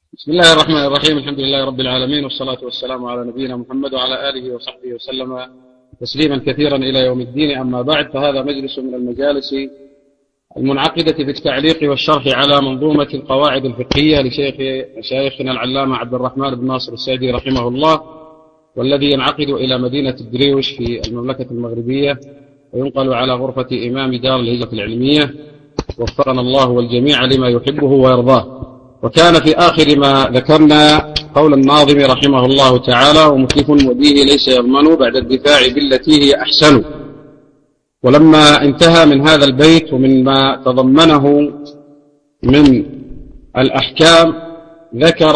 بسم الله الرحمن الرحيم. الحمد لله رب العالمين، والصلاة والسلام على نبينا محمد وعلى آله وصحبه وسلم تسليما كثيرا إلى يوم الدين. أما بعد، فهذا مجلس من المجالس المنعقدة في التعليق والشرح على منظومة القواعد الفقهية لشيخنا العلامة عبد الرحمن بن ناصر السعدي رحمه الله، والذي ينعقد إلى مدينة الدريوش في المملكة المغربية، وينقل على غرفة إمام دار الهجرة العلمية، وفقنا الله والجميع لما يحبه ويرضاه. وكان في آخر ما ذكرنا قول الناظم رحمه الله تعالى: ومتلف وديه ليس يضمن بعد الدفاع بالتي هي أحسن. ولما انتهى من هذا البيت ومن ما تضمنه من الأحكام، ذكر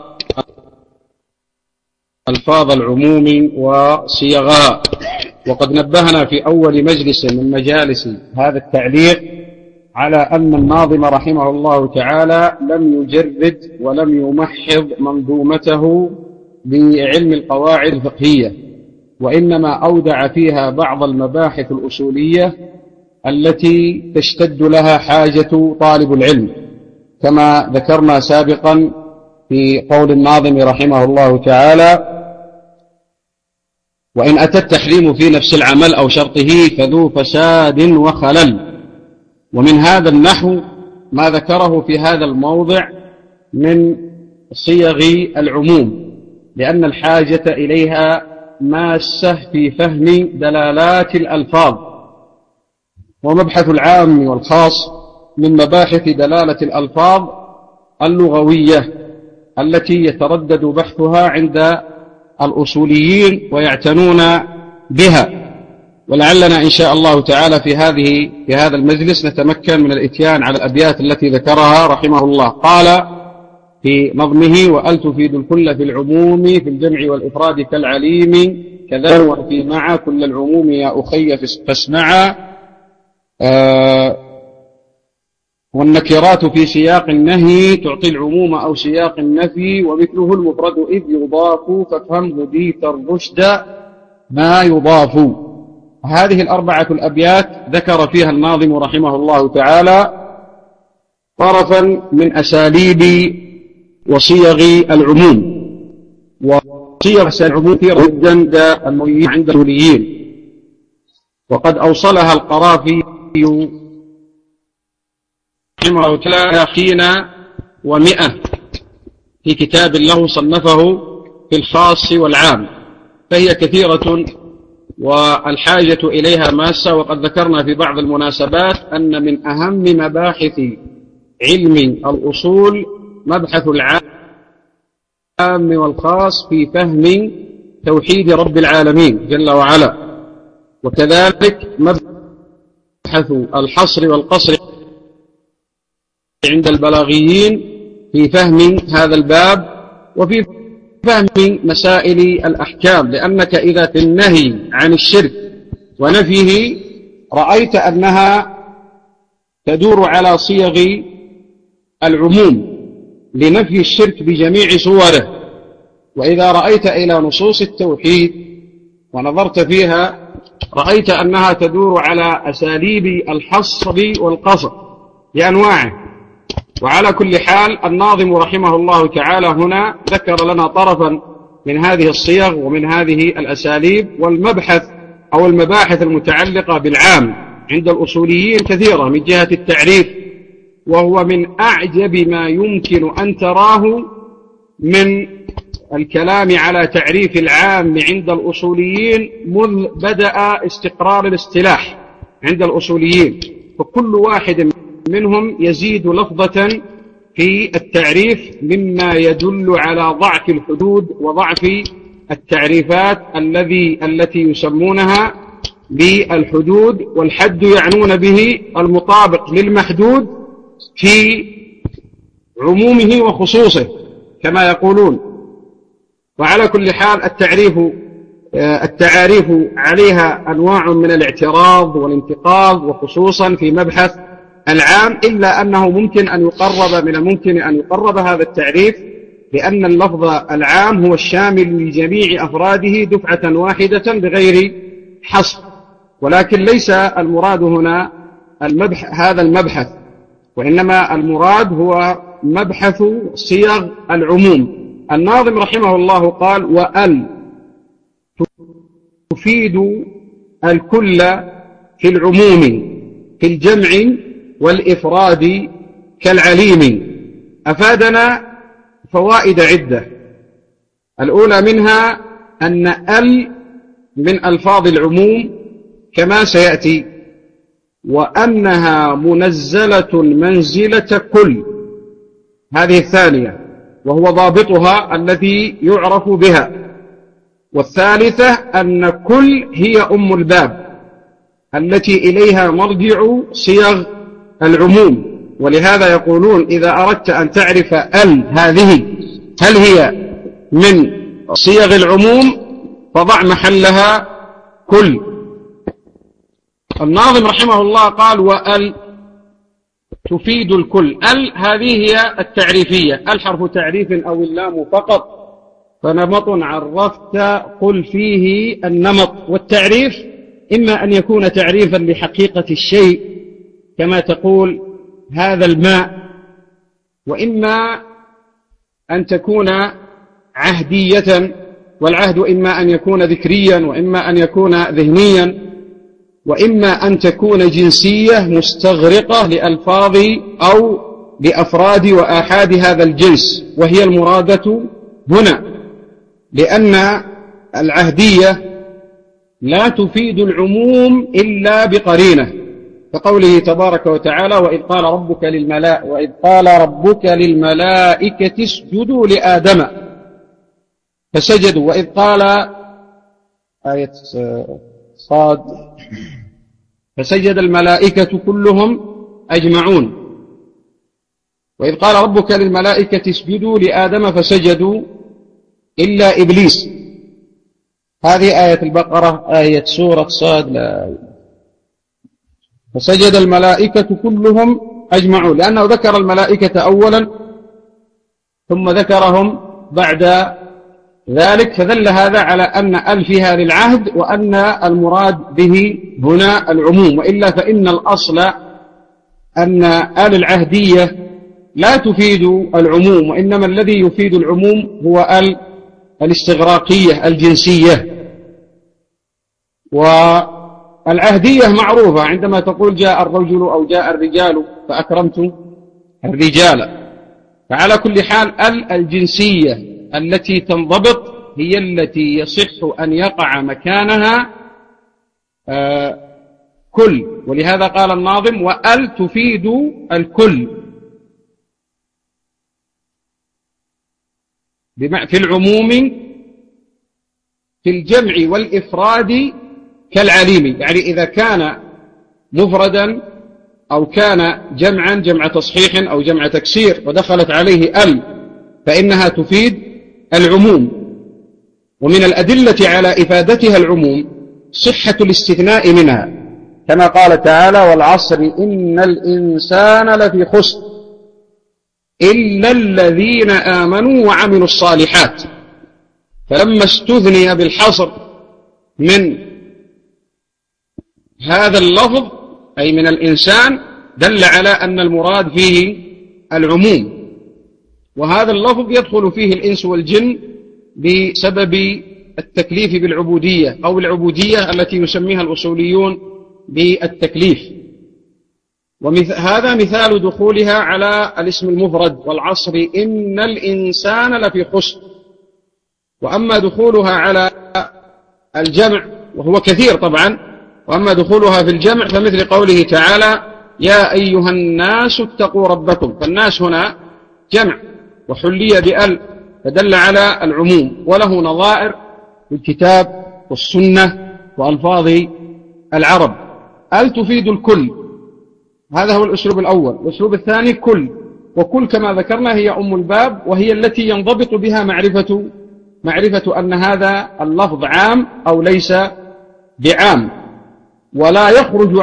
ألفاظ العموم وصيغها. وقد نبهنا في أول مجلس من مجالس هذا التعليق على أن الناظم رحمه الله تعالى لم يجرد ولم يمحض منظومته بعلم القواعد الفقهية، وإنما أودع فيها بعض المباحث الأصولية التي تشتد لها حاجة طالب العلم، كما ذكرنا سابقا في قول الناظم رحمه الله تعالى: وإن أتى التحريم في نفس العمل أو شرطه فذو فساد وخلل. ومن هذا النحو ما ذكره في هذا الموضع من صيغ العموم، لأن الحاجة إليها ماسة في فهم دلالات الألفاظ. ومبحث العام والخاص من مباحث دلالة الألفاظ اللغوية التي يتردد بحثها عند الأصوليين ويعتنون بها. ولعلنا إن شاء الله تعالى في هذا المجلس نتمكن من الإتيان على الأبيات التي ذكرها رحمه الله. قال في نظمه: وأل تفيد الكل في العموم في الجمع والإفراد كالعليم كذا وفي مع كل العموم يا أخي فاسمعا. والنكرات في سياق النهي تعطي العموم أو سياق النفي، ومثله المفرد إذ يضاف فافهم هديت الرشد ما يضاف. هذه الأربعة الأبيات ذكر فيها الناظم رحمه الله تعالى طرفا من أساليب وصيغ العموم. وصيغ العموم كثيرة جدا عند الأصوليين، وقد أوصلها القرافي رحمه الله تعالى 100 في كتاب له صنفه في الخاص والعام، فهي كثيرة والحاجة إليها ماسة. وقد ذكرنا في بعض المناسبات أن من أهم مباحث علم الأصول مبحث العام والخاص في فهم توحيد رب العالمين جل وعلا، وكذلك مبحث الحصر والقصر عند البلاغيين في فهم هذا الباب، وفي فهم مسائل الأحكام. لأنك إذا في النهي عن الشرك ونفيه رأيت أنها تدور على صيغ العموم لنفي الشرك بجميع صوره، وإذا رأيت إلى نصوص التوحيد ونظرت فيها رأيت أنها تدور على أساليب الحصر والقصر بأنواعه. وعلى كل حال الناظم رحمه الله تعالى هنا ذكر لنا طرفا من هذه الصيغ ومن هذه الأساليب. والمبحث أو المباحث المتعلقة بالعام عند الأصوليين كثيرة من جهة التعريف، وهو من أعجب ما يمكن أن تراه من الكلام على تعريف العام عند الأصوليين منذ بدأ استقرار الاصطلاح عند الأصوليين. فكل واحد منهم يزيد لفظة في التعريف مما يدل على ضعف الحدود وضعف التعريفات التي يسمونها بالحدود، والحد يعنون به المطابق للمحدود في عمومه وخصوصه كما يقولون. وعلى كل حال التعاريف عليها أنواع من الاعتراض والانتقاض، وخصوصا في مبحث العام، إلا أنه من الممكن أن يقرب هذا التعريف بأن اللفظ العام هو الشامل لجميع أفراده دفعة واحدة بغير حصر. ولكن ليس المراد هنا هذا المبحث، وإنما المراد هو مبحث صيغ العموم. الناظم رحمه الله قال: وأل تفيد الكل في العموم في الجمع والإفراد كالعليم. أفادنا فوائد عدة. الأولى منها أن ال من ألفاظ العموم كما سيأتي، وأنها منزلة منزلة كل، هذه الثانية وهو ضابطها الذي يعرف بها. والثالثة أن كل هي أم الباب التي إليها مرجع صيغ العموم. ولهذا يقولون إذا أردت أن تعرف ال هذه هل هي من صيغ العموم فضع محلها كل. الناظم رحمه الله قال: وال تفيد الكل. ال هذه هي التعريفية، الحرف تعريف أو اللام فقط، فنمط عرفت قل فيه النمط. والتعريف إما أن يكون تعريفا لحقيقة الشيء كما تقول هذا الماء، وإما أن تكون عهدية، والعهد إما أن يكون ذكريا وإما أن يكون ذهنيا، وإما أن تكون جنسية مستغرقة لألفاظ أو لأفراد وآحاد هذا الجنس، وهي المرادة هنا، لأن العهدية لا تفيد العموم إلا بقرينة، كقوله تبارك وتعالى: وإذ قال ربك للملائكة اسجدوا لآدم فسجدوا. وإذ قال آية صاد فسجد الملائكة كلهم أجمعون. وإذ قال ربك للملائكة اسجدوا لآدم فسجدوا إلا إبليس. هذه آية البقرة، آية سورة صاد لا. فسجد الملائكة كلهم أجمعون، لأنه ذكر الملائكة أولا ثم ذكرهم بعد ذلك، فدل هذا على أن ال فيها للعهد وأن المراد به هنا العموم. وإلا فإن الأصل أن ال العهدية لا تفيد العموم، وإنما الذي يفيد العموم هو ال الاستغراقية الجنسية. والعهدية معروفة، عندما تقول جاء الرجل أو جاء الرجال فأكرمت الرجال. فعلى كل حال ال الجنسية التي تنضبط هي التي يصح أن يقع مكانها كل. ولهذا قال الناظم: وأل تفيد الكل في العموم في الجمع والإفراد كالعليم. يعني إذا كان مفردا أو كان جمعا، جمع تصحيح أو جمع تكسير، ودخلت عليه ال فإنها تفيد العموم. ومن الأدلة على إفادتها العموم صحة الاستثناء منها، كما قال تعالى: والعصر إن الإنسان لفي خسر إلا الذين آمنوا وعملوا الصالحات. فلما استثني بالحصر من هذا اللفظ أي من الإنسان دل على أن المراد فيه العموم. وهذا اللفظ يدخل فيه الإنس والجن بسبب التكليف بالعبودية أو العبودية التي يسميها الأصوليون بالتكليف. وهذا مثال دخولها على الاسم المفرد: والعصر إن الإنسان لفي خسر. وأما دخولها على الجمع وهو كثير طبعا، وأما دخولها في الجمع فمثل قوله تعالى: يا أيها الناس اتقوا ربكم. فالناس هنا جمع وحلي بأل فدل على العموم، وله نظائر في الكتاب والسنة وألفاظ العرب. أل تفيد الكل، هذا هو الأسلوب الأول. الأسلوب الثاني كل، وكل كما ذكرنا هي أم الباب، وهي التي ينضبط بها معرفة أن هذا اللفظ عام أو ليس بعام، ولا يخرج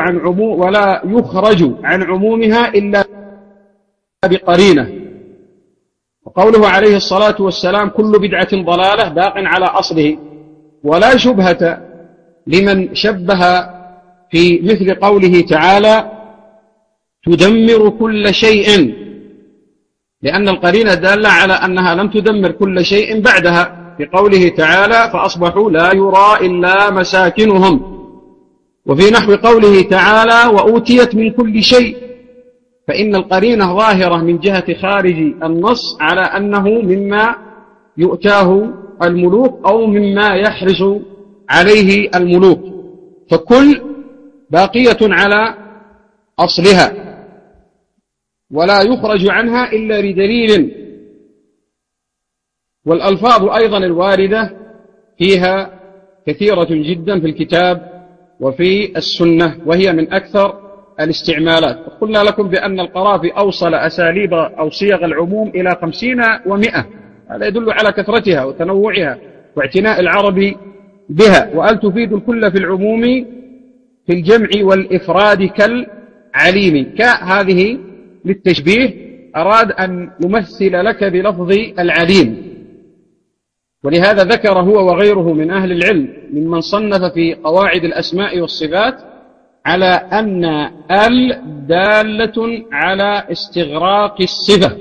عن عمومها إلا بقرينة. وقوله عليه الصلاة والسلام: كل بدعة ضلالة، باق على أصله. ولا شبهة لمن شبه في مثل قوله تعالى: تدمر كل شيء لأن القرينة دالة على أنها لم تدمر كل شيء بعدها، في قوله تعالى فأصبحوا لا يرى إلا مساكنهم. وفي نحو قوله تعالى وأوتيت من كل شيء، فإن القرينة ظاهرة من جهة خارج النص على أنه مما يؤتاه الملوك أو مما يحرص عليه الملوك، فكل باقية على أصلها ولا يخرج عنها إلا بدليل. والألفاظ أيضا الواردة فيها كثيرة جدا في الكتاب وفي السنة، وهي من أكثر الاستعمالات. قلنا لكم بأن القرافي أوصل أساليب أو صيغ العموم إلى 50 و100، هذا يدل على كثرتها وتنوعها واعتناء العرب بها. وأل تفيد الكل في العموم في الجمع والإفراد كالعليم، كهذه للتشبيه، أراد أن يمثل لك بلفظ العليم. ولهذا ذكر هو وغيره من أهل العلم ممن صنف في قواعد الأسماء والصفات على أن ال دالة على استغراق الصفة،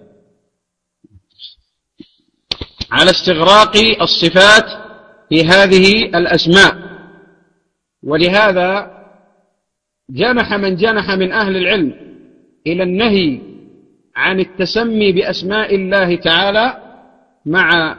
على استغراق الصفات في هذه الأسماء. ولهذا جنح من جنح من أهل العلم إلى النهي عن التسمي بأسماء الله تعالى، مع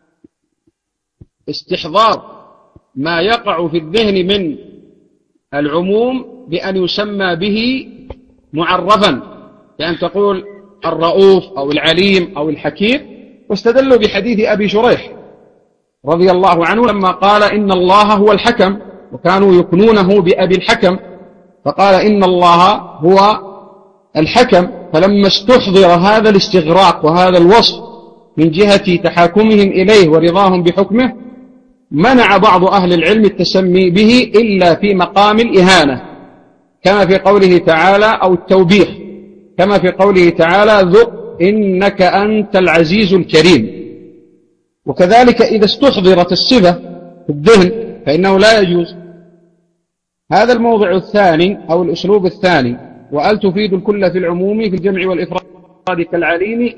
استحضار ما يقع في الذهن من العموم بأن يسمى به معرفا، بأن تقول الرؤوف أو العليم أو الحكيم. واستدلوا بحديث أبي شريح رضي الله عنه لما قال إن الله هو الحكم، وكانوا يكنونه بأبي الحكم، فقال إن الله هو الحكم. فلما استحضر هذا الاستغراق وهذا الوصف من جهة تحاكمهم إليه ورضاهم بحكمه، منع بعض أهل العلم التسمي به إلا في مقام الإهانة، كما في قوله تعالى، أو التوبيخ، كما في قوله تعالى ذق إنك أنت العزيز الكريم. وكذلك إذا استحضرت الصفة في الذهن فإنه لا يجوز. هذا الموضع الثاني أو الأسلوب الثاني. وأل تفيد الكل في العموم في الجمع والإفراد كالعليم،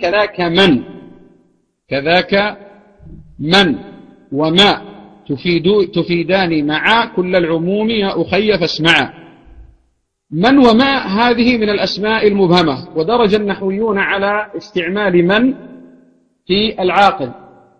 كذاك من وما تفيدان مع كل العموم يا أخي فاسمعا. من وما هذه من الأسماء المبهمة، ودرج النحويون على استعمال من في العاقل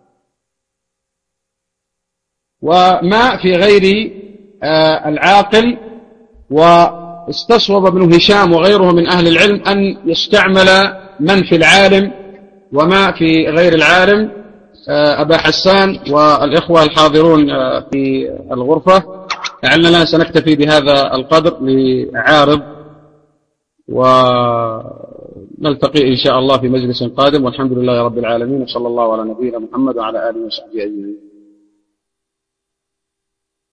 وما في غير العاقل. واستصوب ابن هشام وغيره من أهل العلم أن يستعمل من في العالم وما في غير العالم. أبا حسان والإخوة الحاضرون في الغرفة، لعلنا سنكتفي بهذا القدر لعارض، ونلتقي إن شاء الله في مجلس قادم، والحمد لله رب العالمين، وصلى الله على نبينا محمد وعلى آله وصحبه أجمعين.